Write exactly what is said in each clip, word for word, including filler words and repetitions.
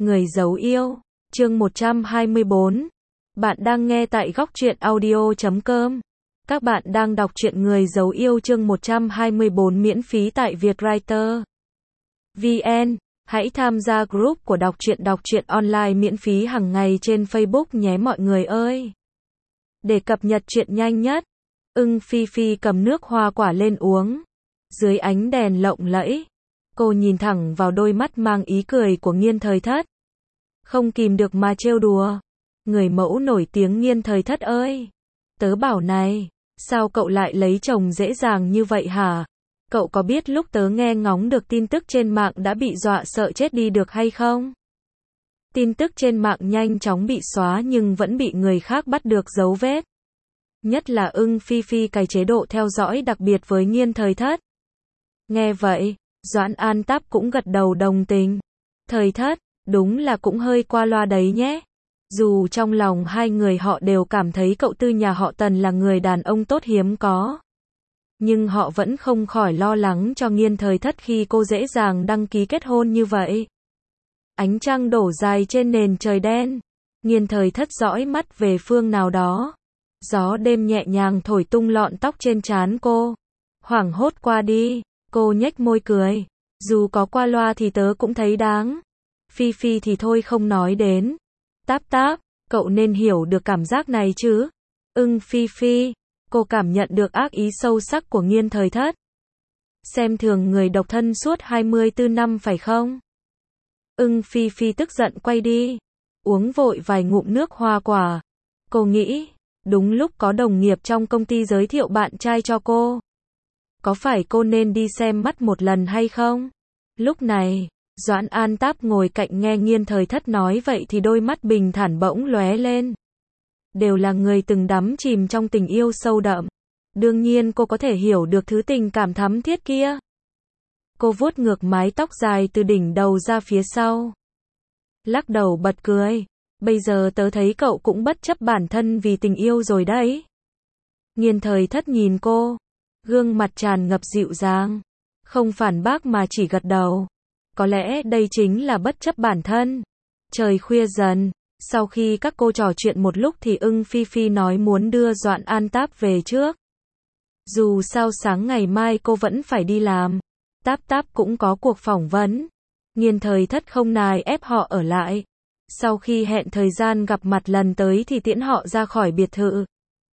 Người giấu yêu, chương một trăm hai mươi bốn. Bạn đang nghe tại góc truyện audio chấm com. Các bạn đang đọc truyện Người giấu yêu chương một trăm hai mươi bốn miễn phí tại Vietwriter chấm vn. Hãy tham gia group của đọc truyện đọc truyện online miễn phí hàng ngày trên Facebook nhé mọi người ơi. Để cập nhật truyện nhanh nhất, Ưng Phi Phi cầm nước hoa quả lên uống. Dưới ánh đèn lộng lẫy, cô nhìn thẳng vào đôi mắt mang ý cười của Nghiên Thời Thất. Không kìm được mà trêu đùa. Người mẫu nổi tiếng Nghiên Thời Thất ơi. Tớ bảo này, sao cậu lại lấy chồng dễ dàng như vậy hả? Cậu có biết lúc tớ nghe ngóng được tin tức trên mạng đã bị dọa sợ chết đi được hay không? Tin tức trên mạng nhanh chóng bị xóa nhưng vẫn bị người khác bắt được dấu vết. Nhất là Ưng Phi Phi cài chế độ theo dõi đặc biệt với Nghiên Thời Thất. Nghe vậy, Doãn An Táp cũng gật đầu đồng tình. Thời Thất, đúng là cũng hơi qua loa đấy nhé. Dù trong lòng hai người họ đều cảm thấy cậu Tư nhà họ Tần là người đàn ông tốt hiếm có. Nhưng họ vẫn không khỏi lo lắng cho Nghiên Thời Thất khi cô dễ dàng đăng ký kết hôn như vậy. Ánh trăng đổ dài trên nền trời đen. Nghiên Thời Thất dõi mắt về phương nào đó. Gió đêm nhẹ nhàng thổi tung lọn tóc trên trán cô. Hoảng hốt qua đi, cô nhếch môi cười. Dù có qua loa thì tớ cũng thấy đáng. Phi Phi thì thôi không nói đến. Táp Táp, cậu nên hiểu được cảm giác này chứ. Ưng Phi Phi, cô cảm nhận được ác ý sâu sắc của Nghiên Thời Thất. Xem thường người độc thân suốt hai mươi tư năm phải không? Ưng Phi Phi tức giận quay đi. Uống vội vài ngụm nước hoa quả. Cô nghĩ, đúng lúc có đồng nghiệp trong công ty giới thiệu bạn trai cho cô. Có phải cô nên đi xem mắt một lần hay không? Lúc này, Doãn An Táp ngồi cạnh nghe Nghiên Thời Thất nói vậy thì đôi mắt bình thản bỗng lóe lên. Đều là người từng đắm chìm trong tình yêu sâu đậm. Đương nhiên cô có thể hiểu được thứ tình cảm thắm thiết kia. Cô vuốt ngược mái tóc dài từ đỉnh đầu ra phía sau. Lắc đầu bật cười. Bây giờ tớ thấy cậu cũng bất chấp bản thân vì tình yêu rồi đấy. Nghiên Thời Thất nhìn cô. Gương mặt tràn ngập dịu dàng. Không phản bác mà chỉ gật đầu. Có lẽ đây chính là bất chấp bản thân. Trời khuya dần. Sau khi các cô trò chuyện một lúc thì Ưng Phi Phi nói muốn đưa Doãn An Táp về trước. Dù sao sáng ngày mai cô vẫn phải đi làm. Táp Táp cũng có cuộc phỏng vấn. Nghiên Thời Thất không nài ép họ ở lại. Sau khi hẹn thời gian gặp mặt lần tới thì tiễn họ ra khỏi biệt thự.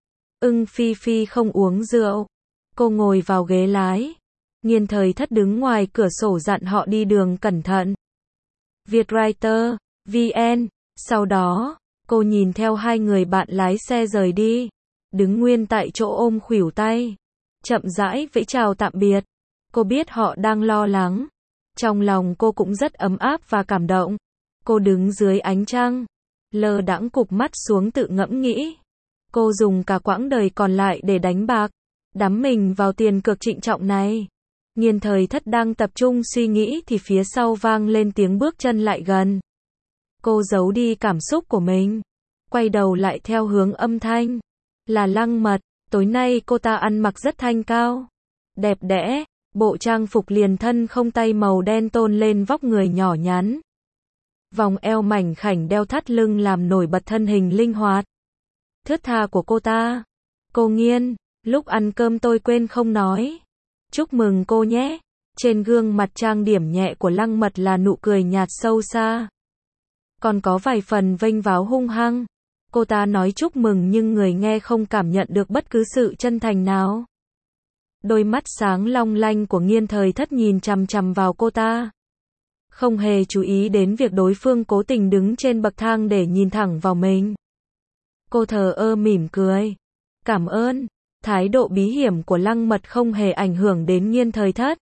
Ưng Phi Phi không uống rượu. Cô ngồi vào ghế lái. Nghiên Thời Thất đứng ngoài cửa sổ dặn họ đi đường cẩn thận. Vietwriter chấm vn. Sau đó, cô nhìn theo hai người bạn lái xe rời đi. Đứng nguyên tại chỗ ôm khuỷu tay. Chậm rãi vẫy chào tạm biệt. Cô biết họ đang lo lắng. Trong lòng cô cũng rất ấm áp và cảm động. Cô đứng dưới ánh trăng. Lơ đãng cụp mắt xuống tự ngẫm nghĩ. Cô dùng cả quãng đời còn lại để đánh bạc. Đắm mình vào tiền cược trịnh trọng này. Nghiên Thời Thất đang tập trung suy nghĩ thì phía sau vang lên tiếng bước chân lại gần. Cô giấu đi cảm xúc của mình. Quay đầu lại theo hướng âm thanh. Là Lăng Mật. Tối nay cô ta ăn mặc rất thanh cao. Đẹp đẽ. Bộ trang phục liền thân không tay màu đen tôn lên vóc người nhỏ nhắn. Vòng eo mảnh khảnh đeo thắt lưng làm nổi bật thân hình linh hoạt. Thướt tha của cô ta. Cô Nghiên, lúc ăn cơm tôi quên không nói. Chúc mừng cô nhé. Trên gương mặt trang điểm nhẹ của Lăng Mật là nụ cười nhạt sâu xa. Còn có vài phần vênh váo hung hăng. Cô ta nói chúc mừng nhưng người nghe không cảm nhận được bất cứ sự chân thành nào. Đôi mắt sáng long lanh của Nghiên Thời Thất nhìn chằm chằm vào cô ta. Không hề chú ý đến việc đối phương cố tình đứng trên bậc thang để nhìn thẳng vào mình. Cô thờ ơ mỉm cười. Cảm ơn. Thái độ bí hiểm của Lăng Mật không hề ảnh hưởng đến Nghiên Thời Thất.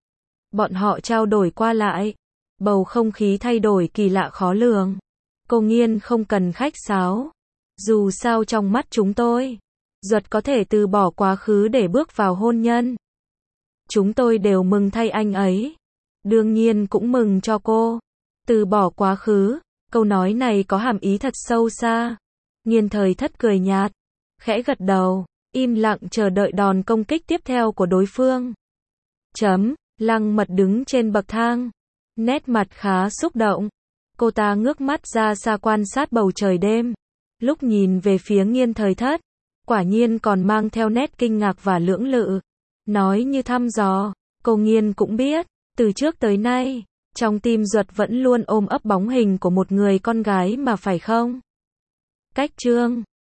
Bọn họ trao đổi qua lại. Bầu không khí thay đổi kỳ lạ khó lường. Cô Nghiên không cần khách sáo. Dù sao trong mắt chúng tôi, Duật có thể từ bỏ quá khứ để bước vào hôn nhân. Chúng tôi đều mừng thay anh ấy. Đương nhiên cũng mừng cho cô. Từ bỏ quá khứ. Câu nói này có hàm ý thật sâu xa. Nghiên Thời Thất cười nhạt. Khẽ gật đầu. Im lặng chờ đợi đòn công kích tiếp theo của đối phương. Chấm. Lăng Mật đứng trên bậc thang. Nét mặt khá xúc động. Cô ta ngước mắt ra xa quan sát bầu trời đêm. Lúc nhìn về phía Nghiên Thời Thất, quả nhiên còn mang theo nét kinh ngạc và lưỡng lự. Nói như thăm dò, cô Nghiên cũng biết, từ trước tới nay, trong tim Duật vẫn luôn ôm ấp bóng hình của một người con gái mà phải không? Cách chương